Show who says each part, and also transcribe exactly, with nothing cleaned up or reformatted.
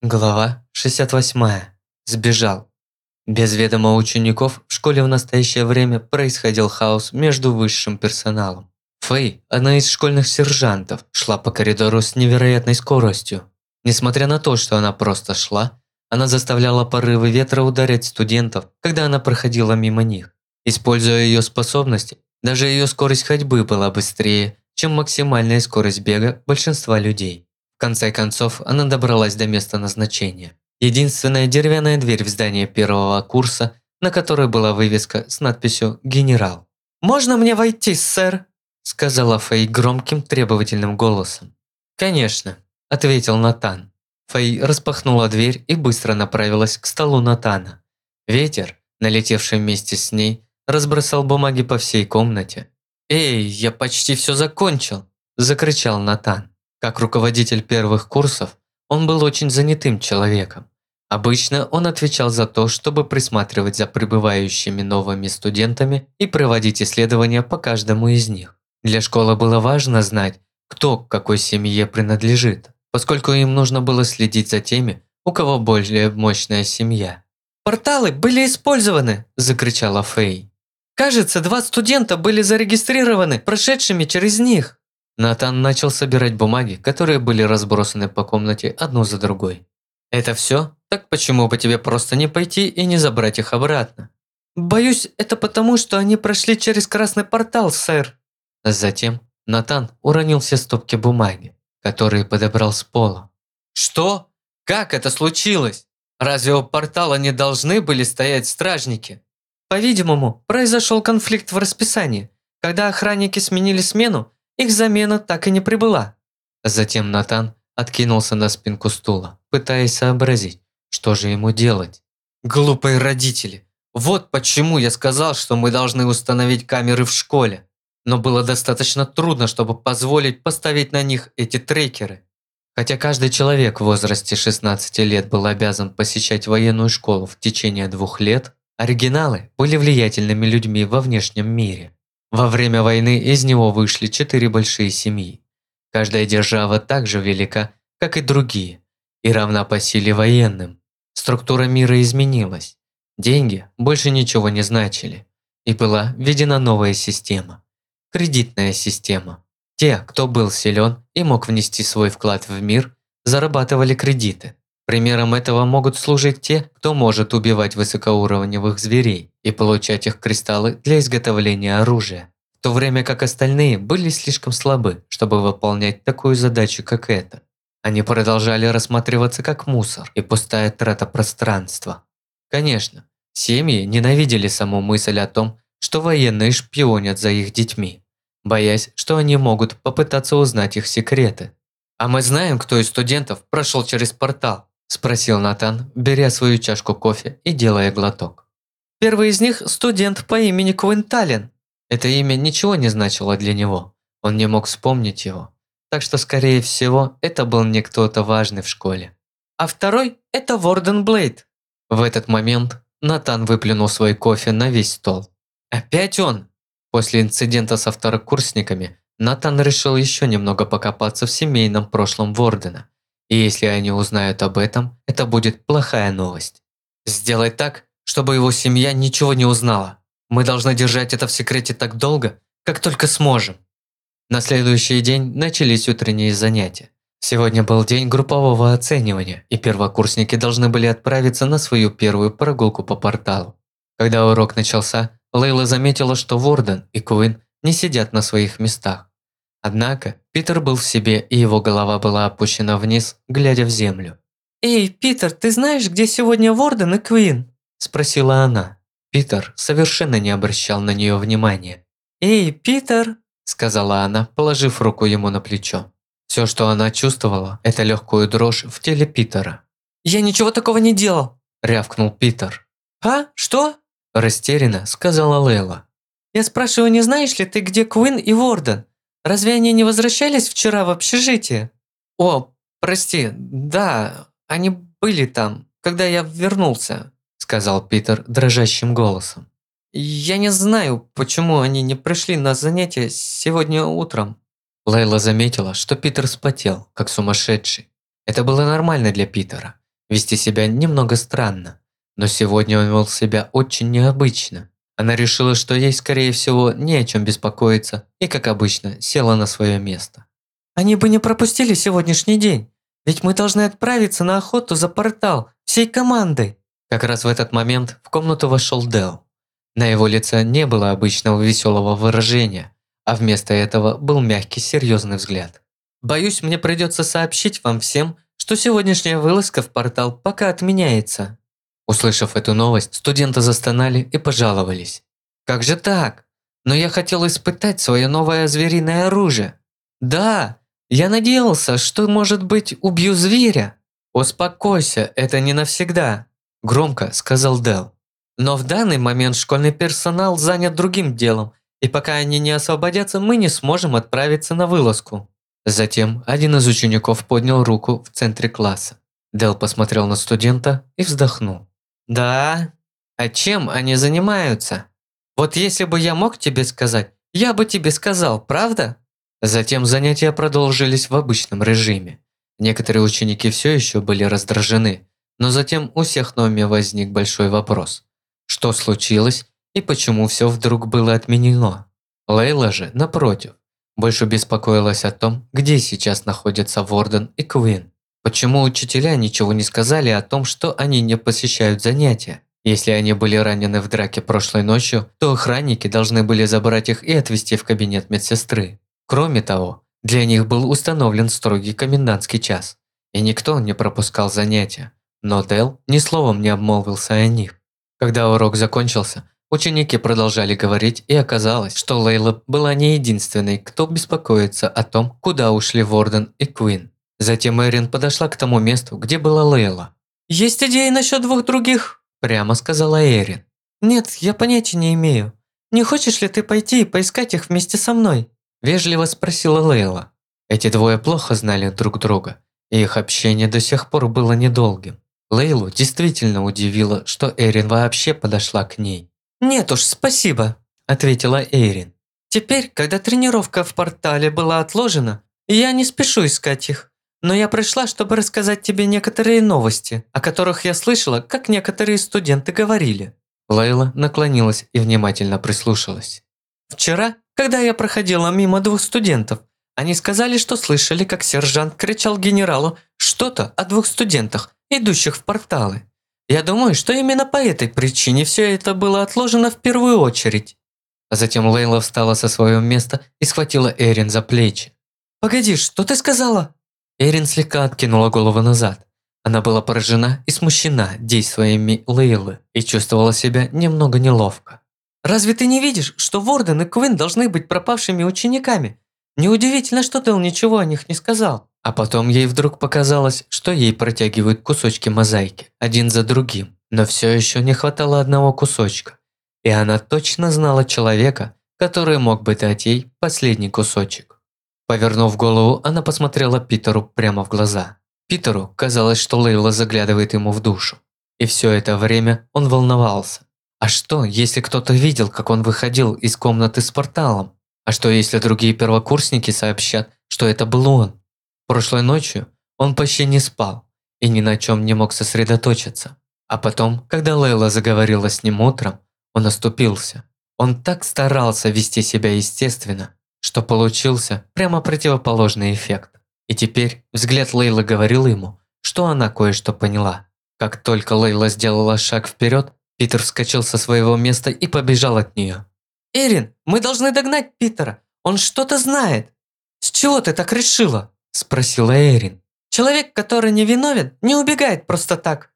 Speaker 1: Глава шестьдесят восемь. Сбежал. Без ведома учеников в школе в настоящее время происходил хаос между высшим персоналом. Фэй, одна из школьных сержантов, шла по коридору с невероятной скоростью. Несмотря на то, что она просто шла, она заставляла порывы ветра ударять студентов, когда она проходила мимо них. Используя ее способности, даже ее скорость ходьбы была быстрее, чем максимальная скорость бега большинства людей. В конце концов, она добралась до места назначения. Единственная деревянная дверь в здании первого курса, на которой была вывеска с надписью «Генерал». «Можно мне войти, сэр?» – сказала Фэй громким требовательным голосом. «Конечно», – ответил Натан. Фэй распахнула дверь и быстро направилась к столу Натана. Ветер, налетевший вместе с ней, разбросал бумаги по всей комнате. «Эй, я почти все закончил!» – закричал Натан. Как руководитель первых курсов, он был очень занятым человеком. Обычно он отвечал за то, чтобы присматривать за прибывающими новыми студентами и проводить исследования по каждому из них. Для школы было важно знать, кто к какой семье принадлежит, поскольку им нужно было следить за теми, у кого более мощная семья. «Порталы были использованы!» – закричала Фэй. «Кажется, два студента были зарегистрированы, прошедшими через них!» Натан начал собирать бумаги, которые были разбросаны по комнате одну за другой. «Это все? Так почему бы тебе просто не пойти и не забрать их обратно?» «Боюсь, это потому, что они прошли через красный портал, сэр». Затем Натан уронил все стопки бумаги, которые подобрал с пола. «Что? Как это случилось? Разве у портала не должны были стоять стражники?» «По-видимому, произошел конфликт в расписании. Когда охранники сменили смену, их замена так и не прибыла». Затем Натан откинулся на спинку стула, пытаясь сообразить, что же ему делать. «Глупые родители! Вот почему я сказал, что мы должны установить камеры в школе. Но было достаточно трудно, чтобы позволить поставить на них эти трекеры». Хотя каждый человек в возрасте шестнадцати лет был обязан посещать военную школу в течение двух лет, оригиналы были влиятельными людьми во внешнем мире. Во время войны из него вышли четыре большие семьи. Каждая держава так же велика, как и другие, и равна по силе военным. Структура мира изменилась. Деньги больше ничего не значили. И была введена новая система. Кредитная система. Те, кто был силен и мог внести свой вклад в мир, зарабатывали кредиты. Примером этого могут служить те, кто может убивать высокоуровневых зверей и получать их кристаллы для изготовления оружия, в то время как остальные были слишком слабы, чтобы выполнять такую задачу, как эта. Они продолжали рассматриваться как мусор и пустая трата пространства. Конечно, семьи ненавидели саму мысль о том, что военные шпионят за их детьми, боясь, что они могут попытаться узнать их секреты. «А мы знаем, кто из студентов прошел через портал?» – спросил Натан, беря свою чашку кофе и делая глоток. «Первый из них – студент по имени Квинтален». Это имя ничего не значило для него, он не мог вспомнить его, так что, скорее всего, это был не кто-то важный в школе. «А второй – это Ворден Блейд». В этот момент Натан выплюнул свой кофе на весь стол. «Опять он?» После инцидента со второкурсниками Натан решил еще немного покопаться в семейном прошлом Вордена. И если они узнают об этом, это будет плохая новость. «Сделай так, чтобы его семья ничего не узнала. Мы должны держать это в секрете так долго, как только сможем». На следующий день начались утренние занятия. Сегодня был день группового оценивания, и первокурсники должны были отправиться на свою первую прогулку по порталу. Когда урок начался, Лейла заметила, что Ворден и Куин не сидят на своих местах. Однако Питер был в себе, и его голова была опущена вниз, глядя в землю. «Эй, Питер, ты знаешь, где сегодня Ворден и Куин?» – спросила она. Питер совершенно не обращал на нее внимания. «Эй, Питер!» – сказала она, положив руку ему на плечо. Все, что она чувствовала, это легкую дрожь в теле Питера. «Я ничего такого не делал!» – рявкнул Питер. «А? Что?» – растерянно сказала Лейла. «Я спрашиваю, не знаешь ли ты, где Куин и Ворден? Разве они не возвращались вчера в общежитие?» «О, прости, да, они были там, когда я вернулся», – сказал Питер дрожащим голосом. «Я не знаю, почему они не пришли на занятия сегодня утром». Лейла заметила, что Питер вспотел, как сумасшедший. Это было нормально для Питера. вести себя немного странно. Но сегодня он вел себя очень необычно. Она решила, что ей, скорее всего, не о чем беспокоиться, и, как обычно, села на свое место. «Они бы не пропустили сегодняшний день, ведь мы должны отправиться на охоту за портал всей командой». Как раз в этот момент в комнату вошел Дэл. На его лице не было обычного веселого выражения, а вместо этого был мягкий, серьезный взгляд. «Боюсь, мне придется сообщить вам всем, что сегодняшняя вылазка в портал пока отменяется». Услышав эту новость, студенты застонали и пожаловались. «Как же так? Но я хотел испытать свое новое звериное оружие». «Да, я надеялся, что, может быть, убью зверя». «Успокойся, это не навсегда», – громко сказал Дэл. «Но в данный момент школьный персонал занят другим делом, и пока они не освободятся, мы не сможем отправиться на вылазку». Затем один из учеников поднял руку в центре класса. Дэл посмотрел на студента и вздохнул. «Да? А чем они занимаются? Вот если бы я мог тебе сказать, я бы тебе сказал, правда?» Затем занятия продолжились в обычном режиме. Некоторые ученики все еще были раздражены, но затем у всех на уме возник большой вопрос. Что случилось и почему все вдруг было отменено? Лейла же, напротив, больше беспокоилась о том, где сейчас находятся Ворден и Квин. Почему учителя ничего не сказали о том, что они не посещают занятия? Если они были ранены в драке прошлой ночью, то охранники должны были забрать их и отвезти в кабинет медсестры. Кроме того, для них был установлен строгий комендантский час, и никто не пропускал занятия. Но Дэл ни словом не обмолвился о них. Когда урок закончился, ученики продолжали говорить, и оказалось, что Лейла была не единственной, кто беспокоится о том, куда ушли Ворден и Квин. Затем Эрин подошла к тому месту, где была Лейла. «Есть идеи насчет двух других?» – прямо сказала Эрин. «Нет, я понятия не имею. Не хочешь ли ты пойти и поискать их вместе со мной?» – вежливо спросила Лейла. Эти двое плохо знали друг друга, и их общение до сих пор было недолгим. Лейлу действительно удивило, что Эрин вообще подошла к ней. «Нет уж, спасибо», – ответила Эрин. «Теперь, когда тренировка в портале была отложена, я не спешу искать их. Но я пришла, чтобы рассказать тебе некоторые новости, о которых я слышала, как некоторые студенты говорили». Лейла наклонилась и внимательно прислушалась. «Вчера, когда я проходила мимо двух студентов, они сказали, что слышали, как сержант кричал генералу что-то о двух студентах, идущих в порталы. Я думаю, что именно по этой причине все это было отложено в первую очередь». А затем Лейла встала со своего места и схватила Эрин за плечи. «Погоди, что ты сказала?» Эрин слегка откинула голову назад. Она была поражена и смущена действиями Лейлы и чувствовала себя немного неловко. «Разве ты не видишь, что Ворден и Квин должны быть пропавшими учениками? Неудивительно, что Дэл ничего о них не сказал». А потом ей вдруг показалось, что ей протягивают кусочки мозаики, один за другим. Но все еще не хватало одного кусочка. И она точно знала человека, который мог бы дать ей последний кусочек. Повернув голову, она посмотрела Питеру прямо в глаза. Питеру казалось, что Лейла заглядывает ему в душу. И все это время он волновался. А что, если кто-то видел, как он выходил из комнаты с порталом? А что, если другие первокурсники сообщат, что это был он? Прошлой ночью он почти не спал и ни на чем не мог сосредоточиться. А потом, когда Лейла заговорила с ним утром, он оступился. Он так старался вести себя естественно, что получился прямо противоположный эффект. И теперь взгляд Лейлы говорил ему, что она кое-что поняла. Как только Лейла сделала шаг вперед, Питер вскочил со своего места и побежал от нее. «Эрин, мы должны догнать Питера, он что-то знает». «С чего ты так решила?» – спросила Эрин. «Человек, который не виновен, не убегает просто так.